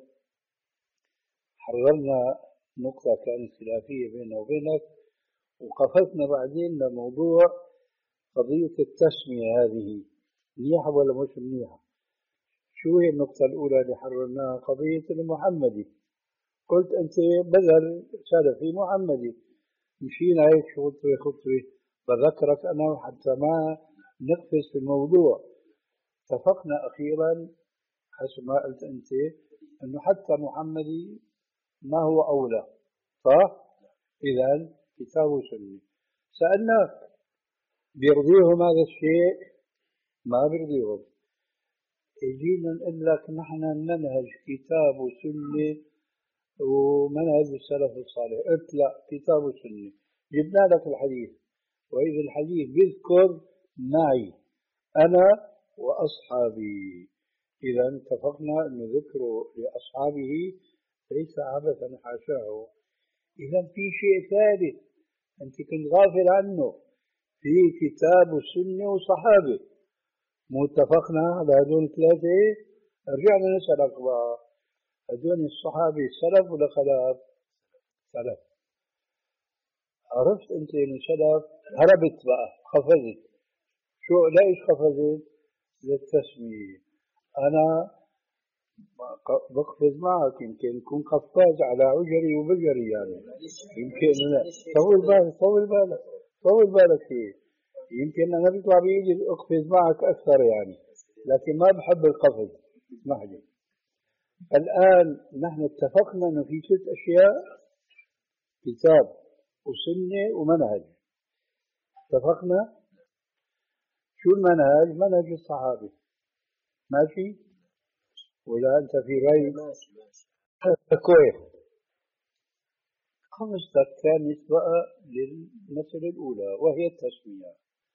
حررنا نقطة كانت خلافية بيننا وبينك، وقفزنا بعدين لموضوع قضية التسمية. هذه منيحة ولا مش منيحة؟ شو هي النقطة الأولى اللي حررناها؟ قضية المحمدي. قلت أنت بدل سلفي محمدي، مشينا هيك خطوة خطوة. بذكرك أنا حتى ما نقفز في الموضوع. اتفقنا أخيرا حسب ما قلت أنت أنه حتى محمدي ما هو أولى، صح؟ إذا كتاب وسنة. سألناك بيرضيهم هذا الشيء؟ ما بيرضيهم. يجينا نقول لك نحن ننهج كتاب وسنة ومنهج السلف الصالح. قلت لا، كتاب وسنة. جبنا لك الحديث، وإذا الحديث بيذكر معي أنا وأصحابي. إذا اتفقنا أن ذكره لأصحابه ليس عبثا حاشاه. إذا في شيء ثالث أنت كنت غافل عنه، في كتاب والسنة وصحابة. مو اتفقنا على هذول الثلاثة؟ رجعنا نسألك بقى، هذول الصحابة سلف ولا خلف؟ سلف. عرفت أنت إنه سلف؟ هربت بقى، قفزت. شو ليش قفزت؟ للتسمية. أنا بقفز معك، يمكن يكون قفاز على عجري وبجري يعني. يمكن لا. طول بالك طول بالك طول بالك فيه. يمكن أنا بيطلع بيجي أقفز معك أكثر يعني، لكن ما بحب القفز. اسمح لي. الآن نحن اتفقنا أنه في ست أشياء: كتاب وسنة ومنهج. اتفقنا؟ شو المنهج؟ منهج الصحابة. ماشي؟ ولا أنت في رأي؟ كويس. خمسة كانت بقى للمسألة الأولى وهي التسمية.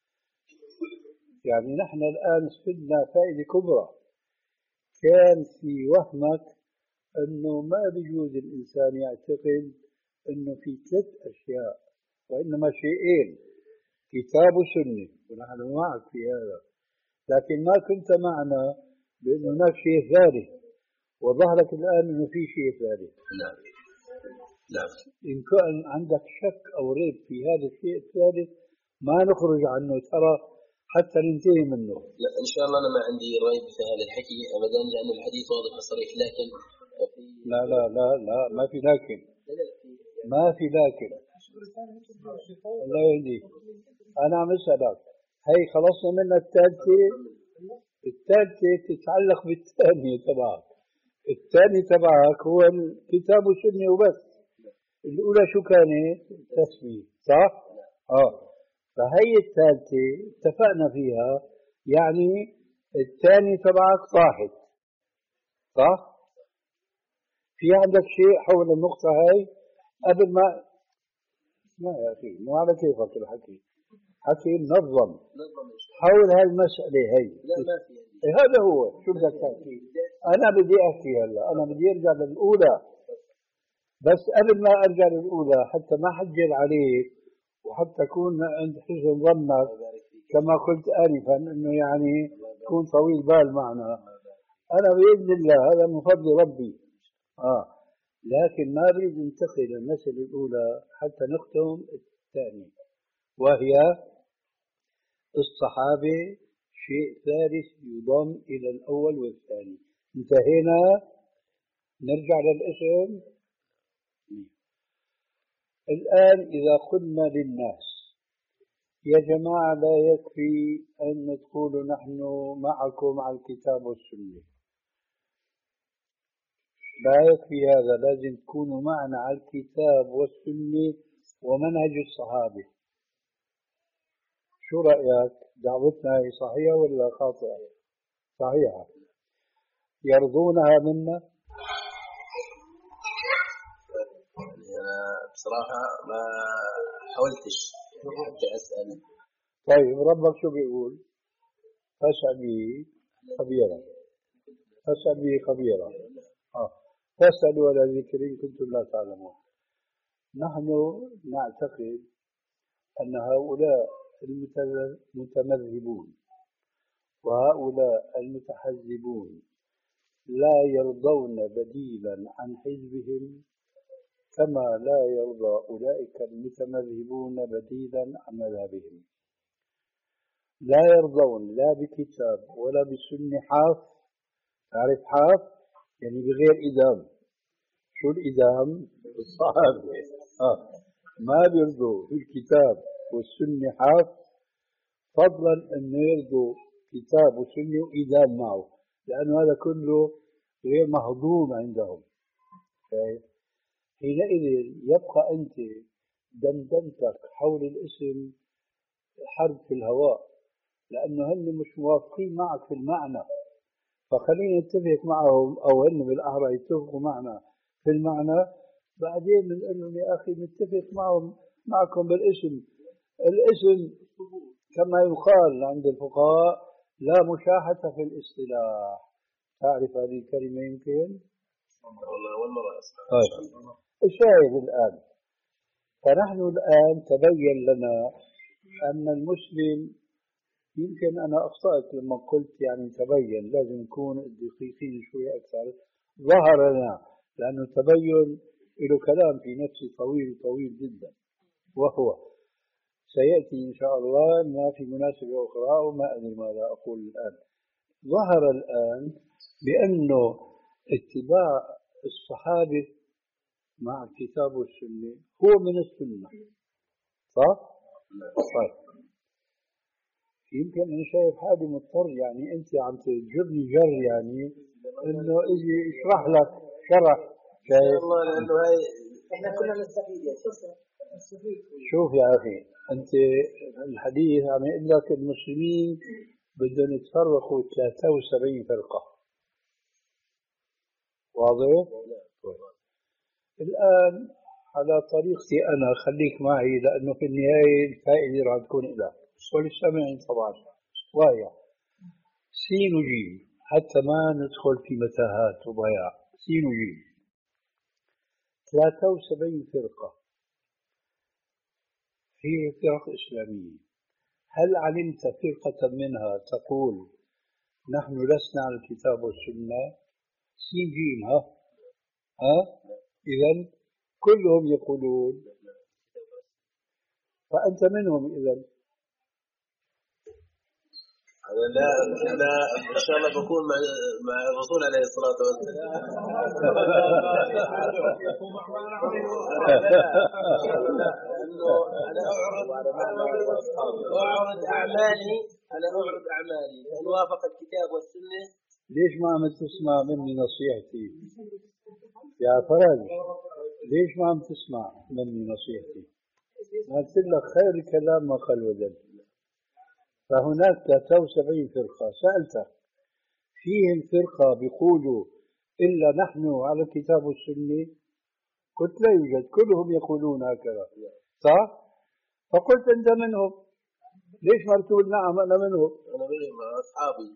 يعني نحن الآن استفدنا فائدة كبرى. كان في وهمك أنه ما بيجوز الإنسان يعتقد أنه في ثلاث أشياء وإنما شيئين: كتاب وسنة، ونحن معك في هذا. لكن ما كنت معنا بأن هناك شيء ثالث، وظهرك الآن أنه في شيء ثالث.
نعم نعم.
إن كان عندك شك أو ريب في هذا الشيء الثالث ما نخرج عنه ترى حتى ننتهي منه.
لا إن شاء الله أنا ما عندي ريب في هذا الحكي أبدا، لأن الحديث واضح وصريح. لكن
لا لا لا لا ما في لكن، ما في لكن. الله يهديك. أنا عم أسألك، هي خلصنا منها الثالثة. الثالثة تتعلق بالثانية تبعك. الثاني تبعك هو الكتاب والسنة وبس. الأولى شو كانت؟ التسمية، صح؟ آه. فهي الثالثة اتفقنا فيها، يعني الثاني تبعك طاحت، صح؟ في عندك شيء حول النقطة هاي قبل ما ما يا أخي مو على كيفك الحكي، حكي منظم حول هالمسألة هاي. هذا هو. شو بدك تحكي؟ أنا بدي أحكي هلا، أنا بدي أرجع للأولى. بس قبل ما أرجع للأولى حتى ما حجر عليك وحتى أكون عند حسن ظنك كما قلت آنفا إنه يعني تكون طويل بال معنا، أنا بإذن الله هذا من فضل ربي. آه. لكن ما أريد أنتقل للمسألة الأولى حتى نختم الثانية، وهي الصحابة شيء ثالث يضم إلى الأول والثاني. انتهينا. نرجع للاسم. الآن إذا قلنا للناس يا جماعة لا يكفي أن تقولوا نحن معكم على الكتاب والسنة، لا يكفي هذا، لازم تكونوا معنا على الكتاب والسنة ومنهج الصحابة. شو رأيك؟ دعوتنا هي صحيحة ولا خاطئة؟ صحيحة. يرضونها منا؟
بصراحة ما حاولتش حتى أسأل.
طيب ربك شو بيقول؟ فاسأل به خبيرا، فاسأل به خبيرا. آه. فاسألوا على ذكر إن كنتم لا تعلمون. نحن نعتقد أن هؤلاء المتمذهبون وهؤلاء المتحزبون لا يرضون بديلا عن حزبهم كما لا يرضى أولئك المتمذهبون بديلا عن مذهبهم. لا يرضون لا بكتاب ولا بسنة حاف. تعرف حاف؟ يعني بغير إدام. شو الإدام؟ الصحابة. آه. ما بيرضوا بالكتاب والسنة حاف، فضلا أن يرضوا كتاب وسنة وإدام معه، لأنه هذا كله غير مهضوم عندهم. حينئذ يبقى أنت دندنتك حول الاسم حرب في الهواء، لأنه هن مش موافقين معك في المعنى، فخلينا نتفق معهم، أو هن بالأحرى يتفقوا معنا في المعنى، بعدين بنقول لهم يا أخي نتفق معهم معكم بالاسم. الاسم كما يقال عند الفقهاء لا مشاحة في الاصطلاح. تعرف هذه الكلمة يمكن؟
والله أول مرة أسمع.
الشاهد الآن، فنحن الآن تبين لنا أن المسلم، يمكن أنا أخطأت لما قلت يعني تبين، لازم نكون دقيقين شوي أكثر. ظهر لنا، لأنه تبين له كلام في نفسه طويل طويل جدا، وهو سيأتي إن شاء الله ما في مناسبة أخرى، وما أدري ماذا أقول الآن. ظهر الآن بأنه اتباع الصحابة مع الكتاب والسنة هو من السنة، صح؟ صح. يمكن أنا شايف حالي مضطر، يعني أنت عم تجرني جر، يعني إنه إجي يشرح لك شرح.
شايف؟ الله، لأنه هاي إحنا كنا نستفيد يا
شوف يا أخي، أنت الحديث عم يقول لك المسلمين بدهم يتفرقوا ثلاثة وسبعين فرقة، واضح؟ الآن على طريقتي أنا، خليك معي، لأنه في النهاية الفائدة راح تكون لك وللسامعين طبعا، وهي سين وجيم، حتى ما ندخل في متاهات وضياع. سين وجيم ثلاثة وسبعين فرقة هي فرق إسلامية. هل علمت فرقة منها تقول نحن لسنا على الكتاب والسنة؟ سين جيم. ها ها إذن كلهم يقولون، فأنت منهم. إذن
لا، أنا إن شاء الله بكون مع مع الرسول عليه الصلاة والسلام. أنا أعرض أعمالي، أنا أعرض أعمالي إن وافق الكتاب والسنة.
ليش ما عم تسمع مني نصيحتي يا فرج؟ ليش ما عم تسمع مني نصيحتي؟ قلت لك خير الكلام ما قل وجد. فهناك ثلاثة وسبعين فرقة. سألتك فيهم فرقة بيقولوا إلا نحن على الكتاب والسنة؟ قلت لا يوجد، كلهم يقولون هكذا، صح؟ فقلت أنت منهم، ليش ما بتقول نعم أنا منهم؟
أنا منهم أصحابي.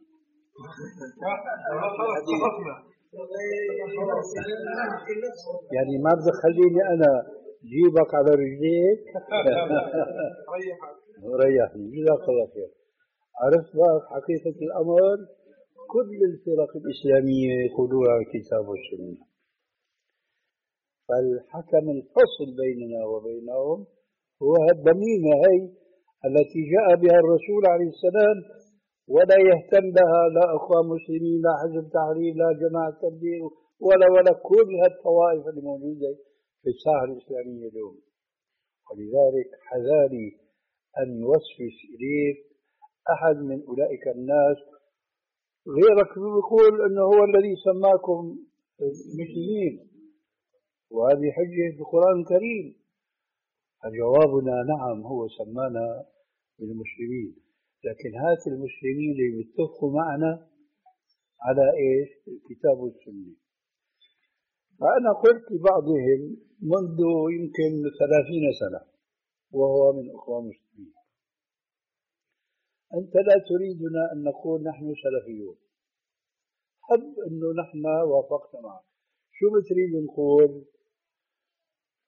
يعني ما بدك خليني أنا جيبك على رجليك؟ ريحني، جزاك الله خير. عرفت بقى حقيقة الأمر؟ كل الفرق الإسلامية يقولون على الكتاب والسنة. فالحكم الفصل بيننا وبينهم هو الضميمة هي التي جاء بها الرسول عليه السلام، ولا يهتم لها لا أخوان مسلمين، لا حزب تحرير، لا جماعة تبليغ، ولا ولا كل هالطوائف اللي موجودة في الساحة الإسلامية اليوم. ولذلك حذاري أن يوسوس إليك أحد من أولئك الناس، غيرك يقول أنه هو الذي سماكم مسلمين، وهذه حجة في القرآن الكريم. جوابنا نعم، هو سمانا بالمسلمين، لكن هات المسلمين اللي يتفقوا معنا على إيش؟ الكتاب والسنة. فأنا قلت لبعضهم منذ يمكن ثلاثين سنة وهو من أخوان المسلمين: أنت لا تريدنا أن نقول نحن سلفيون، حب أنه نحن وافقنا معك، شو بتريد نقول؟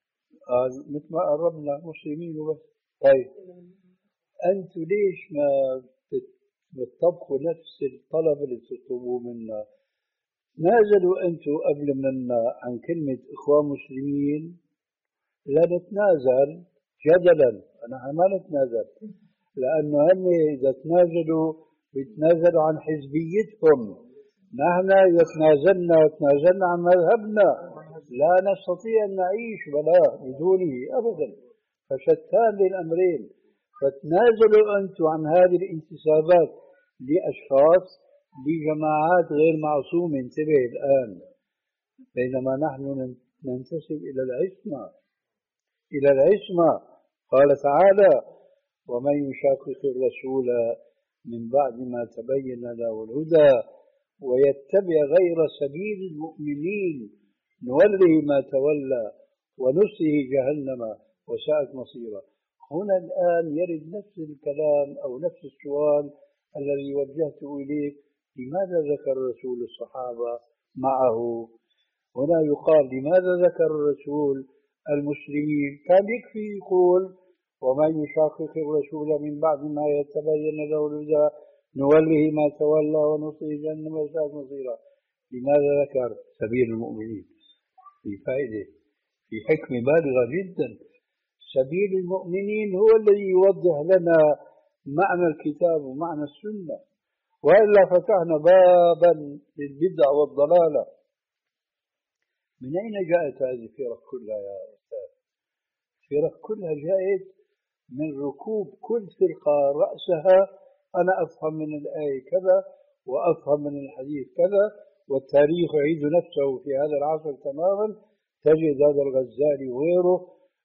قال مثل ما قربنا مسلمين وبس. طيب أنتوا ليش ما بتطبقوا نفس الطلب اللي بتطلبوه منا؟ نازلوا أنتوا قبل منا عن كلمة إخوان مسلمين، لا نتنازل جدلا، أنا ما نتنازل، لأنه هم إذا تنازلوا بيتنازلوا عن حزبيتهم، نحن إذا تنازلنا تنازلنا عن مذهبنا، لا نستطيع أن نعيش ولا بدونه أبدا، فشتان للأمرين. فتنازلوا أنتم عن هذه الانتسابات لأشخاص لجماعات غير معصومة، انتبه الآن، بينما نحن ننتسب إلى العصمة، إلى العصمة. قال تعالى: ومن يشاقق الرسول من بعد ما تبين له الهدى ويتبع غير سبيل المؤمنين نوله ما تولى ونصله جهنم وساءت مصيرا. هنا الآن يرد نفس الكلام أو نفس السؤال الذي وجهته إليك: لماذا ذكر الرسول الصحابة معه؟ هنا يقال: لماذا ذكر الرسول المسلمين؟ كان يكفي يقول: ومن يشاقق الرسول من بعد ما يتبين له الهدى نوله ما تولى ونصله جهنم وساءت مصيرا. لماذا ذكر سبيل المؤمنين؟ في فائدة، في حكمة بالغة جدا. سبيل المؤمنين هو الذي يوضح لنا معنى الكتاب ومعنى السنة، وإلا فتحنا بابا للبدع والضلالة. من أين جاءت هذه الفرق كلها يا أستاذ؟ الفرق كلها جاءت من ركوب كل فرقة رأسها: أنا أفهم من الآية كذا وأفهم من الحديث كذا، والتاريخ يعيد نفسه في هذا العصر تماما. تجد هذا الغزالي وغيره،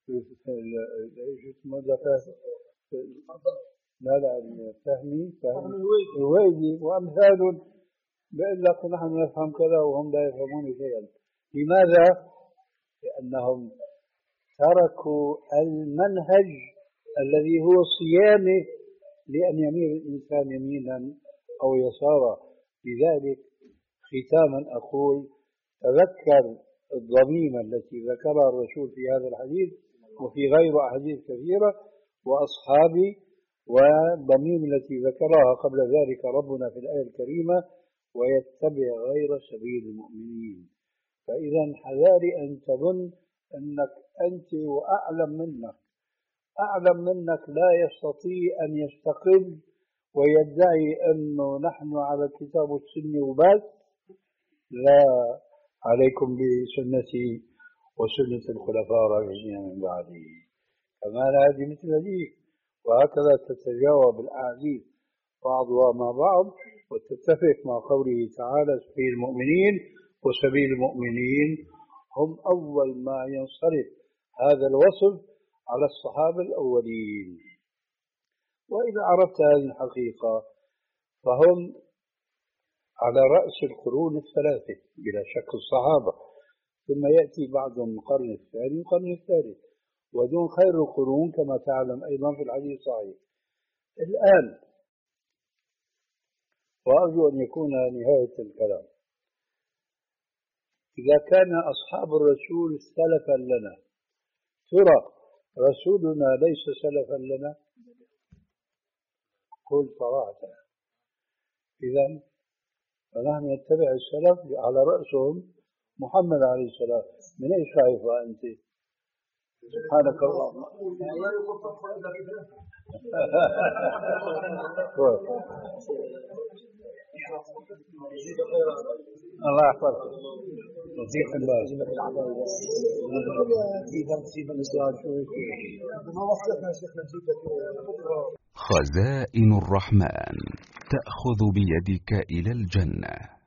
لا لا فهمي فهم الويدي وأمثال، بيقول لك نحن نفهم كذا وهم لا يفهمون شيئا. لماذا؟ لأنهم تركوا المنهج الذي هو صيانة لأن يميل الإنسان يمينا أو يسارا. لذلك ختاما أقول: تذكر الضميمة التي ذكرها الرسول في هذا الحديث وفي غير أحاديث كثيرة، وأصحابي، والضميمة التي ذكرها قبل ذلك ربنا في الآية الكريمة: ويتبع غير سبيل المؤمنين. فإذا حذاري أن تظن أنك أنت وأعلم منك أعلم منك لا يستطيع أن يستقل ويدعي أنه نحن على الكتاب والسنة وبس. لا، عليكم بسنتي وسنة الخلفاء الراشدين من بعدي، كمان هذه مثل هذه، وهكذا تتجاوب الأحاديث بعضها مع بعض وتتفق مع قوله تعالى: سبيل المؤمنين. وسبيل المؤمنين هم أول ما ينصرف هذا الوصف على الصحابة الأولين. وإذا عرفت هذه الحقيقة فهم على رأس القرون الثلاثة بلا شك الصحابة، ثم يأتي بعضهم القرن الثاني والقرن الثالث، ودون خير القرون كما تعلم أيضا في الحديث الصحيح. الآن وأرجو أن يكون نهاية الكلام: إذا كان أصحاب الرسول سلفا لنا، ترى رسولنا ليس سلفا لنا؟ قل صراحة. إذا فنحن نتبع السلف على رأسهم محمد عليه السلام. من إيش خايفة أنت؟ سبحانك اللهم. الله يحفظك. نصيح الله.
خزائن الرحمن تأخذ بيدك إلى الجنة.